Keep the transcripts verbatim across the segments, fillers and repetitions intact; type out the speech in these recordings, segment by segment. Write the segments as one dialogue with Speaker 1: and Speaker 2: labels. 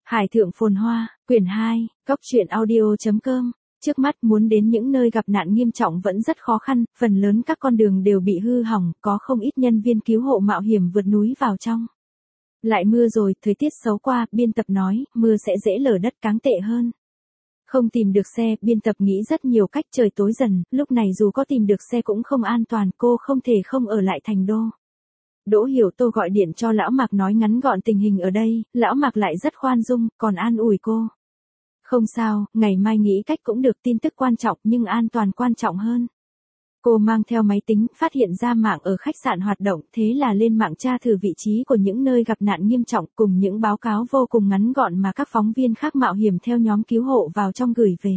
Speaker 1: Hải thượng phồn hoa, quyển hai, góc truyện audio chấm com. Trước mắt muốn đến những nơi gặp nạn nghiêm trọng vẫn rất khó khăn, phần lớn các con đường đều bị hư hỏng, có không ít nhân viên cứu hộ mạo hiểm vượt núi vào trong. Lại mưa rồi, thời tiết xấu qua, biên tập nói, mưa sẽ dễ lở đất càng tệ hơn. Không tìm được xe, biên tập nghĩ rất nhiều cách, trời tối dần, lúc này dù có tìm được xe cũng không an toàn, cô không thể không ở lại thành đô. Đỗ Hiểu Tô gọi điện cho lão Mạc nói ngắn gọn tình hình ở đây, lão Mạc lại rất khoan dung, còn an ủi cô. Không sao, ngày mai nghĩ cách cũng được, tin tức quan trọng nhưng an toàn quan trọng hơn. Cô mang theo máy tính, phát hiện ra mạng ở khách sạn hoạt động, thế là lên mạng tra thử vị trí của những nơi gặp nạn nghiêm trọng cùng những báo cáo vô cùng ngắn gọn mà các phóng viên khác mạo hiểm theo nhóm cứu hộ vào trong gửi về.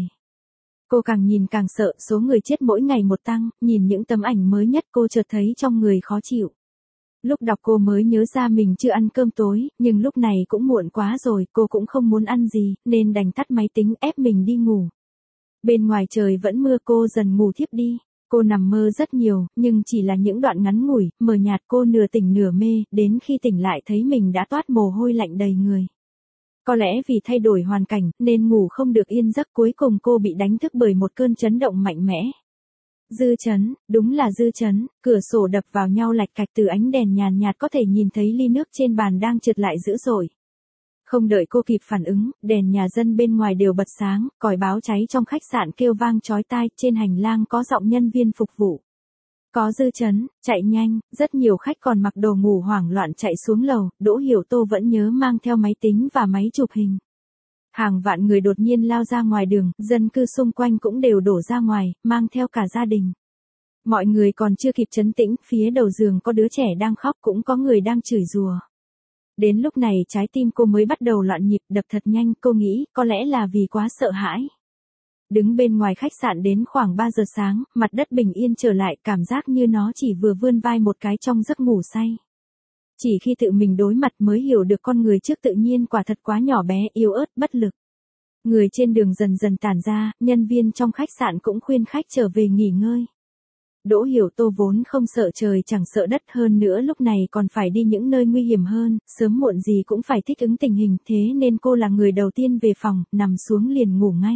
Speaker 1: Cô càng nhìn càng sợ, số người chết mỗi ngày một tăng, nhìn những tấm ảnh mới nhất cô chợt thấy trong người khó chịu. Lúc đọc cô mới nhớ ra mình chưa ăn cơm tối, nhưng lúc này cũng muộn quá rồi, cô cũng không muốn ăn gì, nên đành tắt máy tính ép mình đi ngủ. Bên ngoài trời vẫn mưa, cô dần ngủ thiếp đi. Cô nằm mơ rất nhiều, nhưng chỉ là những đoạn ngắn ngủi, mờ nhạt, cô nửa tỉnh nửa mê, đến khi tỉnh lại thấy mình đã toát mồ hôi lạnh đầy người. Có lẽ vì thay đổi hoàn cảnh, nên ngủ không được yên giấc, cuối cùng cô bị đánh thức bởi một cơn chấn động mạnh mẽ. Dư chấn, đúng là dư chấn, cửa sổ đập vào nhau lạch cạch, từ ánh đèn nhàn nhạt có thể nhìn thấy ly nước trên bàn đang trượt lại dữ dội. Không đợi cô kịp phản ứng, đèn nhà dân bên ngoài đều bật sáng, còi báo cháy trong khách sạn kêu vang chói tai, trên hành lang có giọng nhân viên phục vụ. Có dư chấn, chạy nhanh, rất nhiều khách còn mặc đồ ngủ hoảng loạn chạy xuống lầu, Đỗ Hiểu Tô vẫn nhớ mang theo máy tính và máy chụp hình. Hàng vạn người đột nhiên lao ra ngoài đường, dân cư xung quanh cũng đều đổ ra ngoài, mang theo cả gia đình. Mọi người còn chưa kịp trấn tĩnh, phía đầu giường có đứa trẻ đang khóc, cũng có người đang chửi rủa. Đến lúc này trái tim cô mới bắt đầu loạn nhịp, đập thật nhanh, cô nghĩ, có lẽ là vì quá sợ hãi. Đứng bên ngoài khách sạn đến khoảng ba giờ sáng, mặt đất bình yên trở lại, cảm giác như nó chỉ vừa vươn vai một cái trong giấc ngủ say. Chỉ khi tự mình đối mặt mới hiểu được con người trước tự nhiên quả thật quá nhỏ bé, yếu ớt, bất lực. Người trên đường dần dần tản ra, nhân viên trong khách sạn cũng khuyên khách trở về nghỉ ngơi. Đỗ Hiểu Tô vốn không sợ trời chẳng sợ đất, hơn nữa lúc này còn phải đi những nơi nguy hiểm hơn, sớm muộn gì cũng phải thích ứng tình hình, thế nên cô là người đầu tiên về phòng, nằm xuống liền ngủ ngay.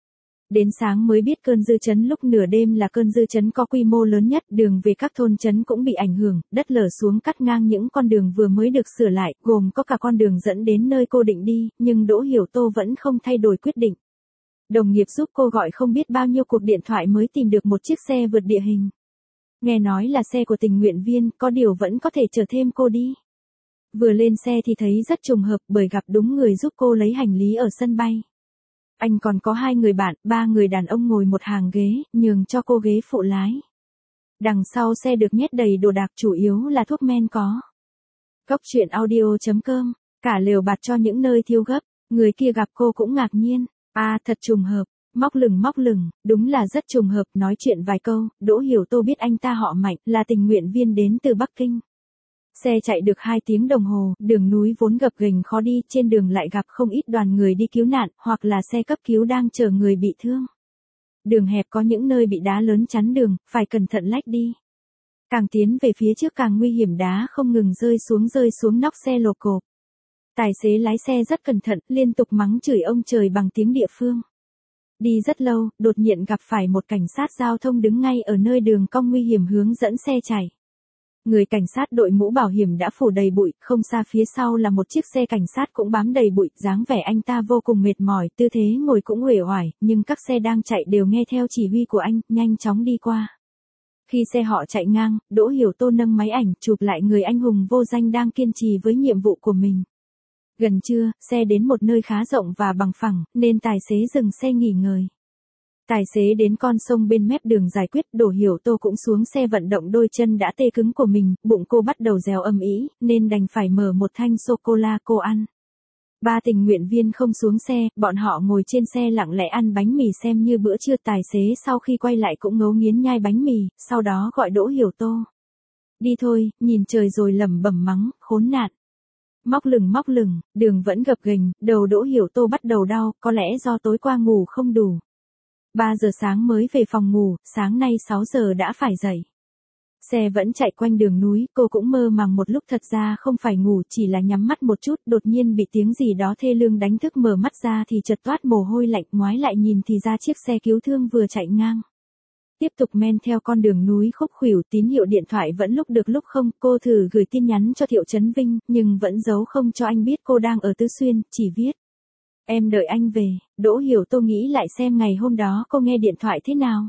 Speaker 1: Đến sáng mới biết cơn dư chấn lúc nửa đêm là cơn dư chấn có quy mô lớn nhất, đường về các thôn chấn cũng bị ảnh hưởng, đất lở xuống cắt ngang những con đường vừa mới được sửa lại, gồm có cả con đường dẫn đến nơi cô định đi, nhưng Đỗ Hiểu Tô vẫn không thay đổi quyết định. Đồng nghiệp giúp cô gọi không biết bao nhiêu cuộc điện thoại mới tìm được một chiếc xe vượt địa hình. Nghe nói là xe của tình nguyện viên, có điều vẫn có thể chở thêm cô đi. Vừa lên xe thì thấy rất trùng hợp bởi gặp đúng người giúp cô lấy hành lý ở sân bay. Anh còn có hai người bạn, ba người đàn ông ngồi một hàng ghế, nhường cho cô ghế phụ lái. Đằng sau xe được nhét đầy đồ đạc, chủ yếu là thuốc men có. Góc truyện audio chấm com, cả lều bạt cho những nơi thiêu gấp, người kia gặp cô cũng ngạc nhiên. À, thật trùng hợp, móc lửng móc lửng, đúng là rất trùng hợp, nói chuyện vài câu, Đỗ Hiểu Tô biết anh ta họ Mạnh, là tình nguyện viên đến từ Bắc Kinh. Xe chạy được hai tiếng đồng hồ, đường núi vốn gập ghềnh khó đi, trên đường lại gặp không ít đoàn người đi cứu nạn, hoặc là xe cấp cứu đang chở người bị thương. Đường hẹp có những nơi bị đá lớn chắn đường, phải cẩn thận lách đi. Càng tiến về phía trước càng nguy hiểm, đá không ngừng rơi xuống rơi xuống nóc xe lộp cộp. Tài xế lái xe rất cẩn thận, liên tục mắng chửi ông trời bằng tiếng địa phương. Đi rất lâu, đột nhiên gặp phải một cảnh sát giao thông đứng ngay ở nơi đường cong nguy hiểm hướng dẫn xe chạy. Người cảnh sát đội mũ bảo hiểm đã phủ đầy bụi, không xa phía sau là một chiếc xe cảnh sát cũng bám đầy bụi, dáng vẻ anh ta vô cùng mệt mỏi, tư thế ngồi cũng uể oải, nhưng các xe đang chạy đều nghe theo chỉ huy của anh, nhanh chóng đi qua. Khi xe họ chạy ngang, Đỗ Hiểu Tô nâng máy ảnh, chụp lại người anh hùng vô danh đang kiên trì với nhiệm vụ của mình. Gần trưa, xe đến một nơi khá rộng và bằng phẳng, nên tài xế dừng xe nghỉ ngơi. Tài xế đến con sông bên mép đường giải quyết, Đỗ Hiểu Tô cũng xuống xe vận động đôi chân đã tê cứng của mình, bụng cô bắt đầu réo âm ĩ, nên đành phải mở một thanh sô-cô-la cô ăn. Ba tình nguyện viên không xuống xe, bọn họ ngồi trên xe lặng lẽ ăn bánh mì xem như bữa trưa, tài xế sau khi quay lại cũng ngấu nghiến nhai bánh mì, sau đó gọi Đỗ Hiểu Tô. Đi thôi, nhìn trời rồi lẩm bẩm mắng, khốn nạn. Móc lửng móc lửng, đường vẫn gập ghềnh, đầu Đỗ Hiểu Tô bắt đầu đau, có lẽ do tối qua ngủ không đủ. ba giờ sáng mới về phòng ngủ, sáng nay sáu giờ đã phải dậy. Xe vẫn chạy quanh đường núi, cô cũng mơ màng một lúc, thật ra không phải ngủ, chỉ là nhắm mắt một chút, đột nhiên bị tiếng gì đó thê lương đánh thức, mở mắt ra thì chợt toát mồ hôi lạnh, ngoái lại nhìn thì ra chiếc xe cứu thương vừa chạy ngang. Tiếp tục men theo con đường núi khúc khuỷu, tín hiệu điện thoại vẫn lúc được lúc không, cô thử gửi tin nhắn cho Thiệu Chấn Vinh, nhưng vẫn giấu không cho anh biết cô đang ở Tứ Xuyên, chỉ viết. Em đợi anh về. Đỗ Hiểu Tô nghĩ lại xem ngày hôm đó cô nghe điện thoại thế nào.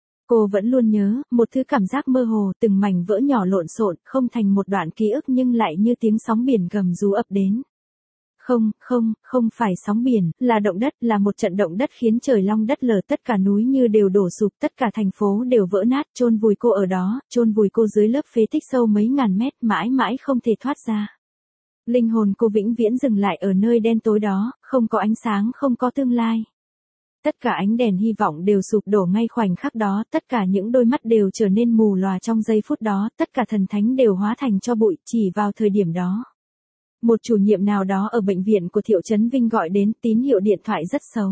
Speaker 1: Cô vẫn luôn nhớ, một thứ cảm giác mơ hồ, từng mảnh vỡ nhỏ lộn xộn, không thành một đoạn ký ức nhưng lại như tiếng sóng biển gầm rú ập đến. Không, không, không phải sóng biển, là động đất, là một trận động đất khiến trời long đất lở, tất cả núi như đều đổ sụp, tất cả thành phố đều vỡ nát, chôn vùi cô ở đó, chôn vùi cô dưới lớp phế tích sâu mấy ngàn mét, mãi mãi không thể thoát ra. Linh hồn cô vĩnh viễn dừng lại ở nơi đen tối đó, không có ánh sáng, không có tương lai. Tất cả ánh đèn hy vọng đều sụp đổ ngay khoảnh khắc đó, tất cả những đôi mắt đều trở nên mù lòa trong giây phút đó, tất cả thần thánh đều hóa thành tro bụi chỉ vào thời điểm đó. Một chủ nhiệm nào đó ở bệnh viện của Thiệu Chấn Vinh gọi đến, tín hiệu điện thoại rất xấu.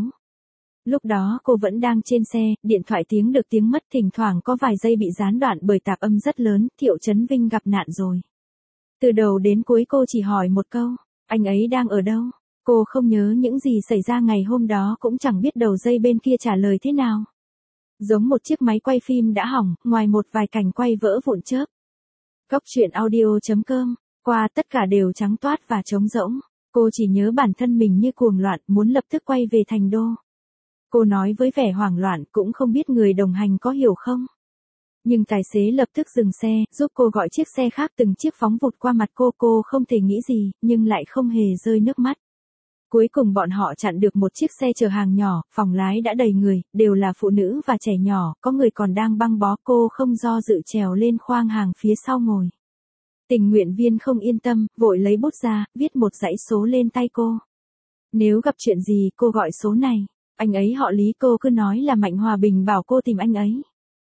Speaker 1: Lúc đó cô vẫn đang trên xe, điện thoại tiếng được tiếng mất, thỉnh thoảng có vài giây bị gián đoạn bởi tạp âm rất lớn, Thiệu Chấn Vinh gặp nạn rồi. Từ đầu đến cuối cô chỉ hỏi một câu, anh ấy đang ở đâu? Cô không nhớ những gì xảy ra ngày hôm đó, cũng chẳng biết đầu dây bên kia trả lời thế nào. Giống một chiếc máy quay phim đã hỏng, ngoài một vài cảnh quay vỡ vụn chớp. Góc truyện audio chấm com, qua tất cả đều trắng toát và trống rỗng. Cô chỉ nhớ bản thân mình như cuồng loạn, muốn lập tức quay về thành đô. Cô nói với vẻ hoảng loạn, cũng không biết người đồng hành có hiểu không. Nhưng tài xế lập tức dừng xe, giúp cô gọi chiếc xe khác, từng chiếc phóng vụt qua mặt cô, cô không thể nghĩ gì, nhưng lại không hề rơi nước mắt. Cuối cùng bọn họ chặn được một chiếc xe chở hàng nhỏ, phòng lái đã đầy người, đều là phụ nữ và trẻ nhỏ, có người còn đang băng bó, cô không do dự trèo lên khoang hàng phía sau ngồi. Tình nguyện viên không yên tâm, vội lấy bút ra, viết một dãy số lên tay cô. Nếu gặp chuyện gì cô gọi số này, anh ấy họ Lý, cô cứ nói là Mạnh Hòa Bình bảo cô tìm anh ấy.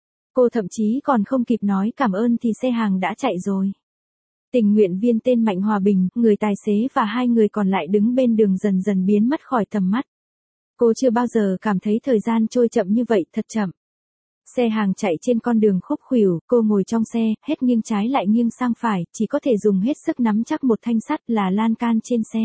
Speaker 1: Cô thậm chí còn không kịp nói cảm ơn thì xe hàng đã chạy rồi. Tình nguyện viên tên Mạnh Hòa Bình, người tài xế và hai người còn lại đứng bên đường dần dần biến mất khỏi tầm mắt. Cô chưa bao giờ cảm thấy thời gian trôi chậm như vậy, thật chậm. Xe hàng chạy trên con đường khúc khuỷu, cô ngồi trong xe, hết nghiêng trái lại nghiêng sang phải, chỉ có thể dùng hết sức nắm chắc một thanh sắt là lan can trên xe.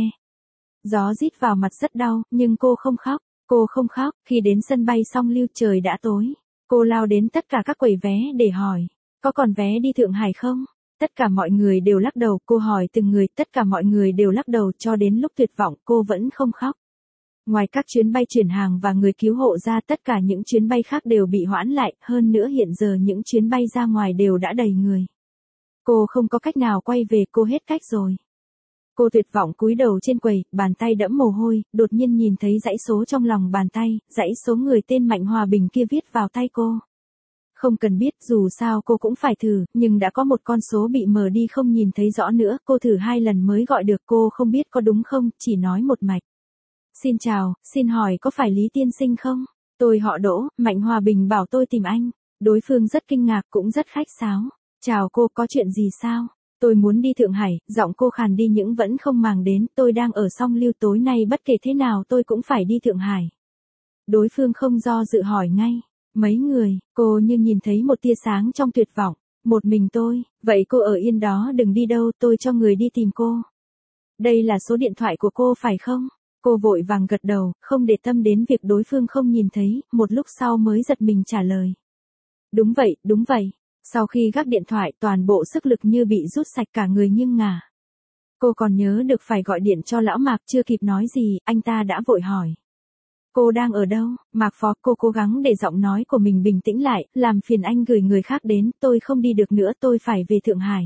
Speaker 1: Gió rít vào mặt rất đau, nhưng cô không khóc, cô không khóc. Khi đến sân bay Song Lưu, trời đã tối. Cô lao đến tất cả các quầy vé để hỏi, có còn vé đi Thượng Hải không? Tất cả mọi người đều lắc đầu, cô hỏi từng người, tất cả mọi người đều lắc đầu, cho đến lúc tuyệt vọng, cô vẫn không khóc. Ngoài các chuyến bay chuyển hàng và người cứu hộ ra, tất cả những chuyến bay khác đều bị hoãn lại, hơn nữa hiện giờ những chuyến bay ra ngoài đều đã đầy người. Cô không có cách nào quay về, cô hết cách rồi. Cô tuyệt vọng cúi đầu trên quầy, bàn tay đẫm mồ hôi, đột nhiên nhìn thấy dãy số trong lòng bàn tay, dãy số người tên Mạnh Hòa Bình kia viết vào tay cô. Không cần biết, dù sao cô cũng phải thử, nhưng đã có một con số bị mờ đi không nhìn thấy rõ nữa, cô thử hai lần mới gọi được, cô không biết có đúng không, chỉ nói một mạch. Xin chào, xin hỏi có phải Lý tiên sinh không? Tôi họ Đỗ, Mạnh Hòa Bình bảo tôi tìm anh. Đối phương rất kinh ngạc, cũng rất khách sáo. Chào cô, có chuyện gì sao? Tôi muốn đi Thượng Hải, giọng cô khàn đi nhưng vẫn không màng đến, tôi đang ở Song Lưu, tối nay bất kể thế nào tôi cũng phải đi Thượng Hải. Đối phương không do dự hỏi ngay. Mấy người, cô như nhìn thấy một tia sáng trong tuyệt vọng. Một mình tôi, vậy cô ở yên đó đừng đi đâu, tôi cho người đi tìm cô. Đây là số điện thoại của cô phải không? Cô vội vàng gật đầu, không để tâm đến việc đối phương không nhìn thấy, một lúc sau mới giật mình trả lời. Đúng vậy, đúng vậy. Sau khi gác điện thoại, toàn bộ sức lực như bị rút sạch, cả người nghiêng ngả. Cô còn nhớ được phải gọi điện cho lão Mạc, chưa kịp nói gì, anh ta đã vội hỏi. Cô đang ở đâu? Mạc Phó, cô cố gắng để giọng nói của mình bình tĩnh lại, làm phiền anh gửi người khác đến, tôi không đi được nữa, tôi phải về Thượng Hải.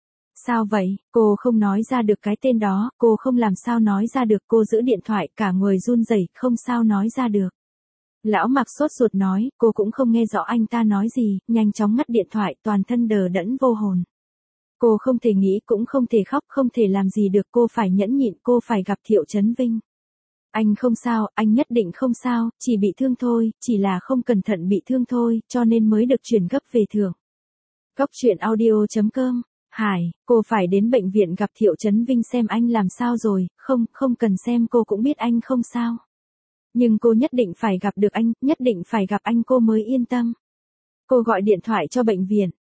Speaker 1: Sao vậy? Cô không nói ra được cái tên đó, cô không làm sao nói ra được, cô giữ điện thoại, cả người run rẩy, không sao nói ra được. Lão Mạc sốt ruột nói, cô cũng không nghe rõ anh ta nói gì, nhanh chóng ngắt điện thoại, toàn thân đờ đẫn vô hồn. Cô không thể nghĩ, cũng không thể khóc, không thể làm gì được, cô phải nhẫn nhịn, cô phải gặp Thiệu Chấn Vinh. Anh không sao, anh nhất định không sao, chỉ bị thương thôi, chỉ là không cẩn thận bị thương thôi, cho nên mới được chuyển gấp về Thượng. Góc truyện audio chấm com. Hải, cô phải đến bệnh viện gặp Thiệu Chấn Vinh xem anh làm sao rồi, không, không cần xem, cô cũng biết anh không sao. Nhưng cô nhất định phải gặp được anh, nhất định phải gặp anh cô mới yên tâm. Cô gọi điện thoại cho bệnh viện.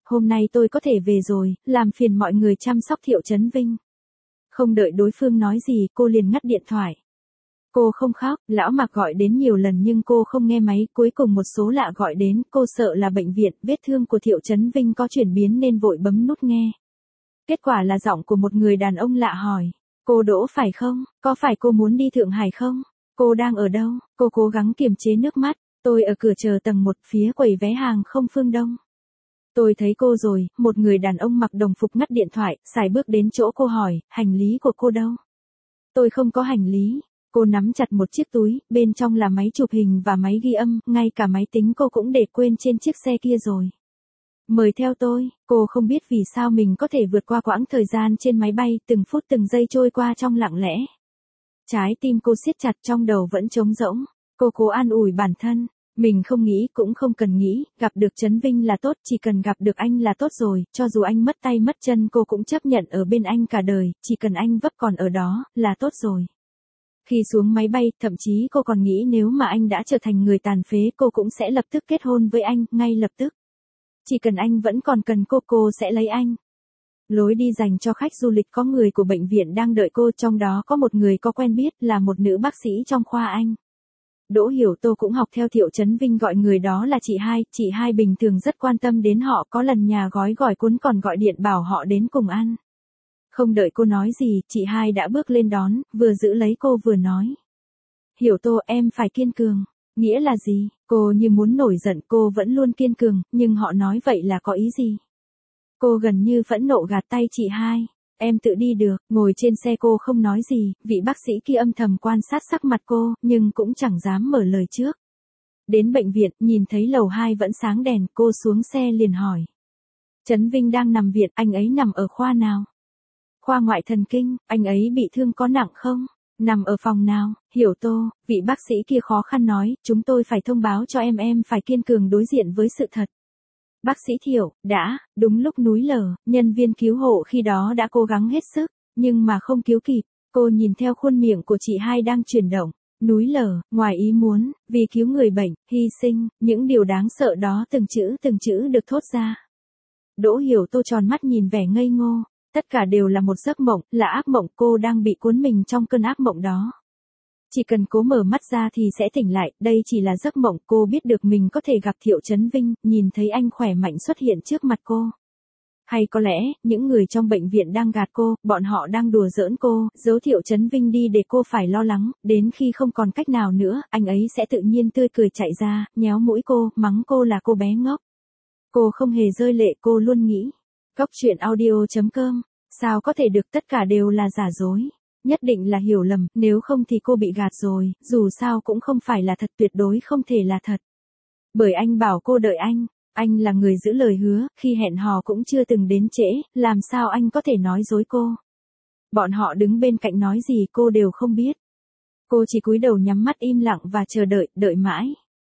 Speaker 1: hôm nay tôi có thể về rồi, làm phiền mọi người chăm sóc Thiệu Chấn Vinh. Không đợi đối phương nói gì, cô liền ngắt điện thoại. Cô không khóc, lão Mạc gọi đến nhiều lần nhưng cô không nghe máy, cuối cùng một số lạ gọi đến, cô sợ là bệnh viện, vết thương của Thiệu Chấn Vinh có chuyển biến nên vội bấm nút nghe. Kết quả là giọng của một người đàn ông lạ hỏi, cô Đỗ phải không, có phải cô muốn đi Thượng Hải không? Cô đang ở đâu? Cô cố gắng kiềm chế nước mắt, tôi ở cửa chờ tầng một phía quầy vé hàng không Phương Đông. Tôi thấy cô rồi, một người đàn ông mặc đồng phục ngắt điện thoại, sải bước đến chỗ cô hỏi, hành lý của cô đâu? Tôi không có hành lý. Cô nắm chặt một chiếc túi, bên trong là máy chụp hình và máy ghi âm, ngay cả máy tính cô cũng để quên trên chiếc xe kia rồi. Mời theo tôi, cô không biết vì sao mình có thể vượt qua quãng thời gian trên máy bay, từng phút từng giây trôi qua trong lặng lẽ. Trái tim cô siết chặt, trong đầu vẫn trống rỗng, cô cố an ủi bản thân, mình không nghĩ cũng không cần nghĩ, gặp được Chấn Vinh là tốt, chỉ cần gặp được anh là tốt rồi, cho dù anh mất tay mất chân cô cũng chấp nhận ở bên anh cả đời, chỉ cần anh vấp còn ở đó, là tốt rồi. Khi xuống máy bay, thậm chí cô còn nghĩ nếu mà anh đã trở thành người tàn phế cô cũng sẽ lập tức kết hôn với anh, ngay lập tức. Chỉ cần anh vẫn còn cần cô, cô sẽ lấy anh. Lối đi dành cho khách du lịch có người của bệnh viện đang đợi cô, trong đó có một người có quen biết là một nữ bác sĩ trong khoa anh. Đỗ Hiểu Tô cũng học theo Thiệu Chấn Vinh gọi người đó là chị hai, chị hai bình thường rất quan tâm đến họ, có lần nhà gói gỏi cuốn còn gọi điện bảo họ đến cùng ăn. Không đợi cô nói gì, chị hai đã bước lên đón, vừa giữ lấy cô vừa nói. Hiểu Tô, em phải kiên cường. Nghĩa là gì? Cô như muốn nổi giận, cô vẫn luôn kiên cường, nhưng họ nói vậy là có ý gì? Cô gần như phẫn nộ gạt tay chị hai. Em tự đi được, ngồi trên xe cô không nói gì, vị bác sĩ kia âm thầm quan sát sắc mặt cô, nhưng cũng chẳng dám mở lời trước. Đến bệnh viện, nhìn thấy lầu hai vẫn sáng đèn, cô xuống xe liền hỏi. Chấn Vinh đang nằm viện, anh ấy nằm ở khoa nào? Khoa ngoại thần kinh, anh ấy bị thương có nặng không? Nằm ở phòng nào? Hiểu Tô, vị bác sĩ kia khó khăn nói, chúng tôi phải thông báo cho em em phải kiên cường đối diện với sự thật. Bác sĩ Thiệu, đã, đúng lúc núi lở, nhân viên cứu hộ khi đó đã cố gắng hết sức, nhưng mà không cứu kịp. Cô nhìn theo khuôn miệng của chị hai đang chuyển động. Núi lở, ngoài ý muốn, vì cứu người bệnh, hy sinh, những điều đáng sợ đó từng chữ từng chữ được thốt ra. Đỗ Hiểu Tô tròn mắt nhìn vẻ ngây ngô. Tất cả đều là một giấc mộng, là ác mộng, cô đang bị cuốn mình trong cơn ác mộng đó. Chỉ cần cố mở mắt ra thì sẽ tỉnh lại, đây chỉ là giấc mộng, cô biết được mình có thể gặp Thiệu Chấn Vinh, nhìn thấy anh khỏe mạnh xuất hiện trước mặt cô. Hay có lẽ, những người trong bệnh viện đang gạt cô, bọn họ đang đùa giỡn cô, giấu Thiệu Chấn Vinh đi để cô phải lo lắng, đến khi không còn cách nào nữa, anh ấy sẽ tự nhiên tươi cười chạy ra, nhéo mũi cô, mắng cô là cô bé ngốc. Cô không hề rơi lệ, cô luôn nghĩ. Góc truyện audio chấm com, sao có thể được, tất cả đều là giả dối. Nhất định là hiểu lầm, nếu không thì cô bị gạt rồi, dù sao cũng không phải là thật, tuyệt đối không thể là thật. Bởi anh bảo cô đợi anh, anh là người giữ lời hứa, khi hẹn hò cũng chưa từng đến trễ, làm sao anh có thể nói dối cô. Bọn họ đứng bên cạnh nói gì cô đều không biết. Cô chỉ cúi đầu nhắm mắt im lặng và chờ đợi, đợi mãi.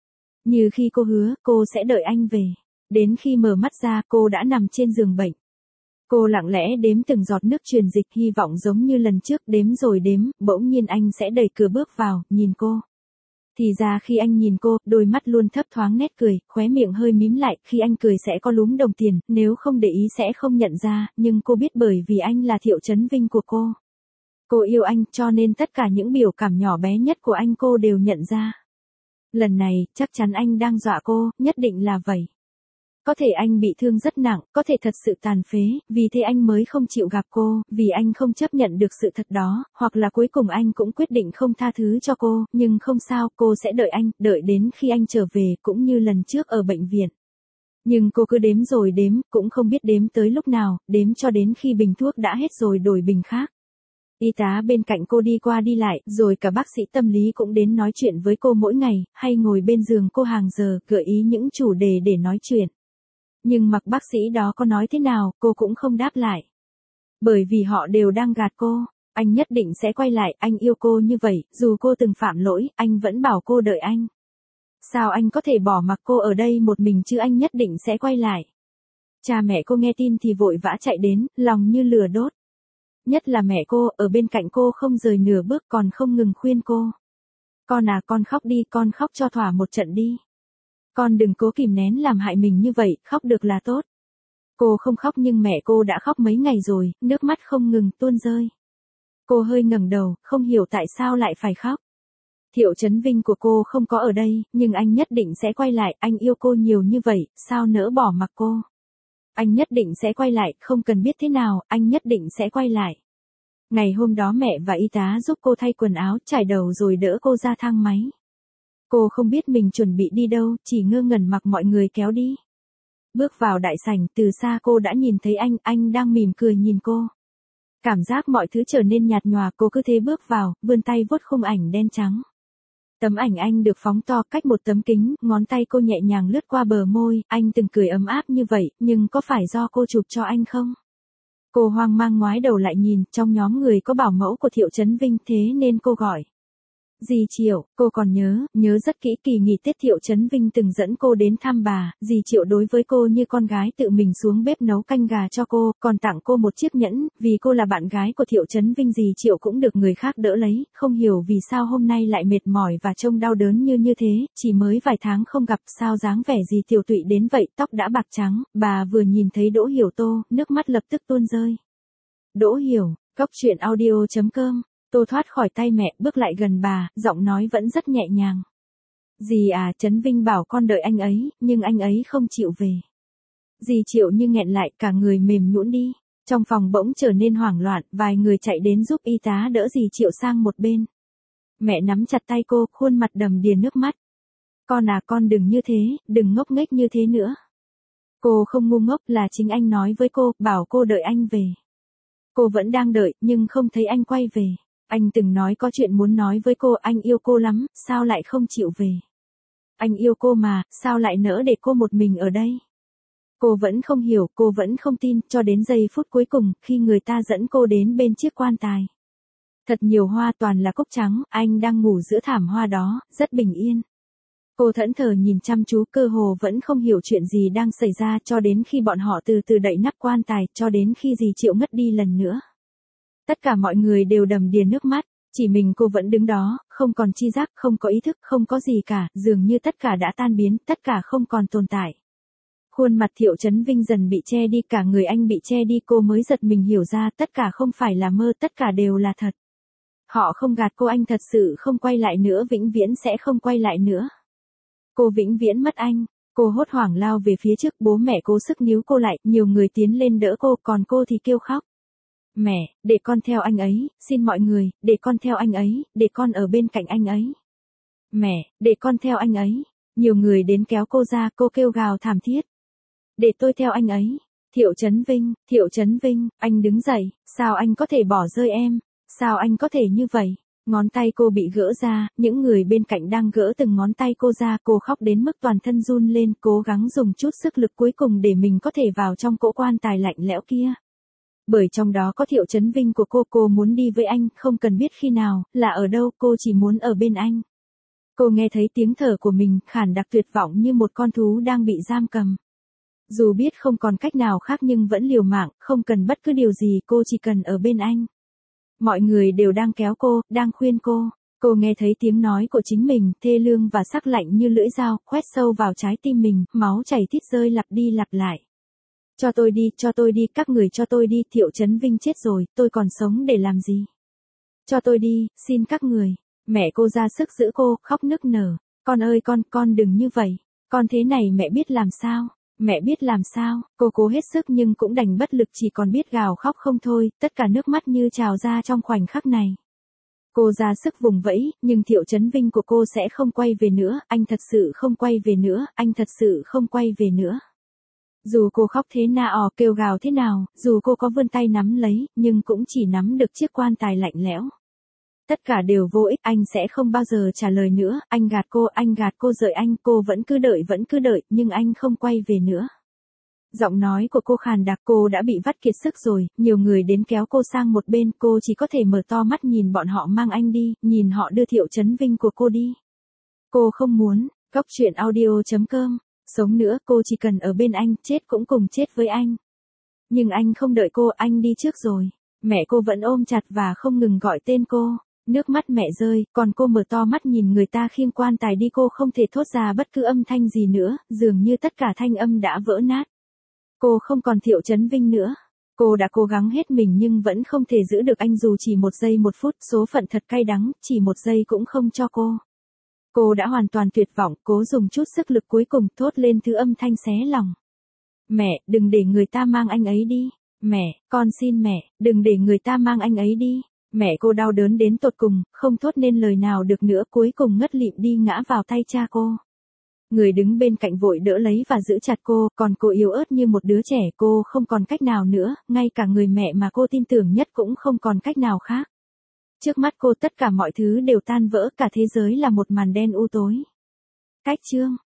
Speaker 1: Như khi cô hứa, cô sẽ đợi anh về. Đến khi mở mắt ra, cô đã nằm trên giường bệnh. Cô lặng lẽ đếm từng giọt nước truyền dịch, hy vọng giống như lần trước, đếm rồi đếm, bỗng nhiên anh sẽ đẩy cửa bước vào, nhìn cô. Thì ra khi anh nhìn cô, đôi mắt luôn thấp thoáng nét cười, khóe miệng hơi mím lại, khi anh cười sẽ có lúm đồng tiền, nếu không để ý sẽ không nhận ra, nhưng cô biết bởi vì anh là Thiệu Chấn Vinh của cô. Cô yêu anh, cho nên tất cả những biểu cảm nhỏ bé nhất của anh cô đều nhận ra. Lần này, chắc chắn anh đang dọa cô, nhất định là vậy. Có thể anh bị thương rất nặng, có thể thật sự tàn phế, vì thế anh mới không chịu gặp cô, vì anh không chấp nhận được sự thật đó, hoặc là cuối cùng anh cũng quyết định không tha thứ cho cô, nhưng không sao, cô sẽ đợi anh, đợi đến khi anh trở về, cũng như lần trước ở bệnh viện. Nhưng cô cứ đếm rồi đếm, cũng không biết đếm tới lúc nào, đếm cho đến khi bình thuốc đã hết rồi đổi bình khác. Y tá bên cạnh cô đi qua đi lại, rồi cả bác sĩ tâm lý cũng đến nói chuyện với cô mỗi ngày, hay ngồi bên giường cô hàng giờ, gợi ý những chủ đề để nói chuyện. Nhưng mặc bác sĩ đó có nói thế nào, cô cũng không đáp lại. Bởi vì họ đều đang gạt cô, anh nhất định sẽ quay lại, anh yêu cô như vậy, dù cô từng phạm lỗi, anh vẫn bảo cô đợi anh. Sao anh có thể bỏ mặc cô ở đây một mình chứ, anh nhất định sẽ quay lại. Cha mẹ cô nghe tin thì vội vã chạy đến, lòng như lửa đốt. Nhất là mẹ cô, ở bên cạnh cô không rời nửa bước, còn không ngừng khuyên cô. Con à, con khóc đi, con khóc cho thỏa một trận đi. Con đừng cố kìm nén làm hại mình như vậy, khóc được là tốt. Cô không khóc nhưng mẹ cô đã khóc mấy ngày rồi, nước mắt không ngừng tuôn rơi. Cô hơi ngẩng đầu, không hiểu tại sao lại phải khóc. Thiệu Chấn Vinh của cô không có ở đây, nhưng anh nhất định sẽ quay lại, anh yêu cô nhiều như vậy, sao nỡ bỏ mặc cô. Anh nhất định sẽ quay lại, không cần biết thế nào, anh nhất định sẽ quay lại. Ngày hôm đó mẹ và y tá giúp cô thay quần áo, trải đầu rồi đỡ cô ra thang máy. Cô không biết mình chuẩn bị đi đâu, chỉ ngơ ngẩn mặc mọi người kéo đi. Bước vào đại sảnh, từ xa cô đã nhìn thấy anh, anh đang mỉm cười nhìn cô. Cảm giác mọi thứ trở nên nhạt nhòa, cô cứ thế bước vào, vươn tay vuốt khung ảnh đen trắng. Tấm ảnh anh được phóng to cách một tấm kính, ngón tay cô nhẹ nhàng lướt qua bờ môi, anh từng cười ấm áp như vậy, nhưng có phải do cô chụp cho anh không? Cô hoang mang ngoái đầu lại nhìn, trong nhóm người có bảo mẫu của Thiệu Chấn Vinh, thế nên cô gọi. Dì Triệu, cô còn nhớ, nhớ rất kỹ kỳ nghỉ Tết Thiệu Chấn Vinh từng dẫn cô đến thăm bà, dì Triệu đối với cô như con gái, tự mình xuống bếp nấu canh gà cho cô, còn tặng cô một chiếc nhẫn, vì cô là bạn gái của Thiệu Chấn Vinh. Dì Triệu cũng được người khác đỡ lấy, không hiểu vì sao hôm nay lại mệt mỏi và trông đau đớn như như thế, chỉ mới vài tháng không gặp, sao dáng vẻ gì tiều tụy đến vậy, tóc đã bạc trắng, bà vừa nhìn thấy Đỗ Hiểu Tô, nước mắt lập tức tuôn rơi. Đỗ Hiểu, Cóc Truyện Audio chấm com. Tô thoát khỏi tay mẹ, bước lại gần bà, giọng nói vẫn rất nhẹ nhàng. Dì à, Chấn Vinh bảo con đợi anh ấy, nhưng anh ấy không chịu về. Dì Triệu như nghẹn lại, cả người mềm nhũn đi. Trong phòng bỗng trở nên hoảng loạn, vài người chạy đến giúp y tá đỡ dì Triệu sang một bên. Mẹ nắm chặt tay cô, khuôn mặt đầm đìa nước mắt. Con à, con đừng như thế, đừng ngốc nghếch như thế nữa. Cô không ngu ngốc, là chính anh nói với cô, bảo cô đợi anh về. Cô vẫn đang đợi, nhưng không thấy anh quay về. Anh từng nói có chuyện muốn nói với cô, anh yêu cô lắm, sao lại không chịu về? Anh yêu cô mà, sao lại nỡ để cô một mình ở đây? Cô vẫn không hiểu, cô vẫn không tin, cho đến giây phút cuối cùng, khi người ta dẫn cô đến bên chiếc quan tài. Thật nhiều hoa, toàn là cúc trắng, anh đang ngủ giữa thảm hoa đó, rất bình yên. Cô thẫn thờ nhìn chăm chú, cơ hồ vẫn không hiểu chuyện gì đang xảy ra, cho đến khi bọn họ từ từ đậy nắp quan tài, cho đến khi dì Triệu ngất đi lần nữa. Tất cả mọi người đều đầm đìa nước mắt, chỉ mình cô vẫn đứng đó, không còn chi giác, không có ý thức, không có gì cả, dường như tất cả đã tan biến, tất cả không còn tồn tại. Khuôn mặt Thiệu Chấn Vinh dần bị che đi, cả người anh bị che đi, cô mới giật mình hiểu ra, tất cả không phải là mơ, tất cả đều là thật. Họ không gạt cô, anh thật sự không quay lại nữa, vĩnh viễn sẽ không quay lại nữa. Cô vĩnh viễn mất anh. Cô hốt hoảng lao về phía trước, bố mẹ cố sức níu cô lại, nhiều người tiến lên đỡ cô, còn cô thì kêu khóc. Mẹ, để con theo anh ấy, xin mọi người, để con theo anh ấy, để con ở bên cạnh anh ấy. Mẹ, để con theo anh ấy. Nhiều người đến kéo cô ra, cô kêu gào thảm thiết. Để tôi theo anh ấy. Thiệu Chấn Vinh, Thiệu Chấn Vinh, anh đứng dậy, sao anh có thể bỏ rơi em? Sao anh có thể như vậy? Ngón tay cô bị gỡ ra, những người bên cạnh đang gỡ từng ngón tay cô ra, cô khóc đến mức toàn thân run lên, cố gắng dùng chút sức lực cuối cùng để mình có thể vào trong cỗ quan tài lạnh lẽo kia. Bởi trong đó có Thiệu Chấn Vinh của cô, cô muốn đi với anh, không cần biết khi nào, là ở đâu, cô chỉ muốn ở bên anh. Cô nghe thấy tiếng thở của mình, khản đặc tuyệt vọng như một con thú đang bị giam cầm. Dù biết không còn cách nào khác nhưng vẫn liều mạng, không cần bất cứ điều gì, cô chỉ cần ở bên anh. Mọi người đều đang kéo cô, đang khuyên cô. Cô nghe thấy tiếng nói của chính mình, thê lương và sắc lạnh như lưỡi dao, khoét sâu vào trái tim mình, máu chảy thít rơi lặp đi lặp lại. Cho tôi đi, cho tôi đi, các người cho tôi đi, Thiệu Chấn Vinh chết rồi, tôi còn sống để làm gì? Cho tôi đi, xin các người. Mẹ cô ra sức giữ cô, khóc nức nở. Con ơi con, con đừng như vậy. Con thế này mẹ biết làm sao? Mẹ biết làm sao? Cô cố hết sức nhưng cũng đành bất lực, chỉ còn biết gào khóc không thôi, tất cả nước mắt như trào ra trong khoảnh khắc này. Cô ra sức vùng vẫy, nhưng Thiệu Chấn Vinh của cô sẽ không quay về nữa, anh thật sự không quay về nữa, anh thật sự không quay về nữa. Dù cô khóc thế nào, kêu gào thế nào, dù cô có vươn tay nắm lấy, nhưng cũng chỉ nắm được chiếc quan tài lạnh lẽo. Tất cả đều vô ích, anh sẽ không bao giờ trả lời nữa, anh gạt cô, anh gạt cô rời anh, cô vẫn cứ đợi, vẫn cứ đợi, nhưng anh không quay về nữa. Giọng nói của cô khàn đặc, cô đã bị vắt kiệt sức rồi, nhiều người đến kéo cô sang một bên, cô chỉ có thể mở to mắt nhìn bọn họ mang anh đi, nhìn họ đưa Thiệu Chấn Vinh của cô đi. Cô không muốn. Cóc Truyện Audio chấm com. Sống nữa, cô chỉ cần ở bên anh, chết cũng cùng chết với anh. Nhưng anh không đợi cô, anh đi trước rồi. Mẹ cô vẫn ôm chặt và không ngừng gọi tên cô. Nước mắt mẹ rơi, còn cô mở to mắt nhìn người ta khiêng quan tài đi, cô không thể thốt ra bất cứ âm thanh gì nữa, dường như tất cả thanh âm đã vỡ nát. Cô không còn Thiệu Chấn Vinh nữa. Cô đã cố gắng hết mình nhưng vẫn không thể giữ được anh dù chỉ một giây một phút, số phận thật cay đắng, chỉ một giây cũng không cho cô. Cô đã hoàn toàn tuyệt vọng, cố dùng chút sức lực cuối cùng thốt lên thứ âm thanh xé lòng. Mẹ, đừng để người ta mang anh ấy đi. Mẹ, con xin mẹ, đừng để người ta mang anh ấy đi. Mẹ cô đau đớn đến tột cùng, không thốt nên lời nào được nữa, cuối cùng ngất lịm đi ngã vào tay cha cô. Người đứng bên cạnh vội đỡ lấy và giữ chặt cô, còn cô yếu ớt như một đứa trẻ, cô không còn cách nào nữa, ngay cả người mẹ mà cô tin tưởng nhất cũng không còn cách nào khác. Trước mắt cô tất cả mọi thứ đều tan vỡ, cả thế giới là một màn đen u tối. Cách chương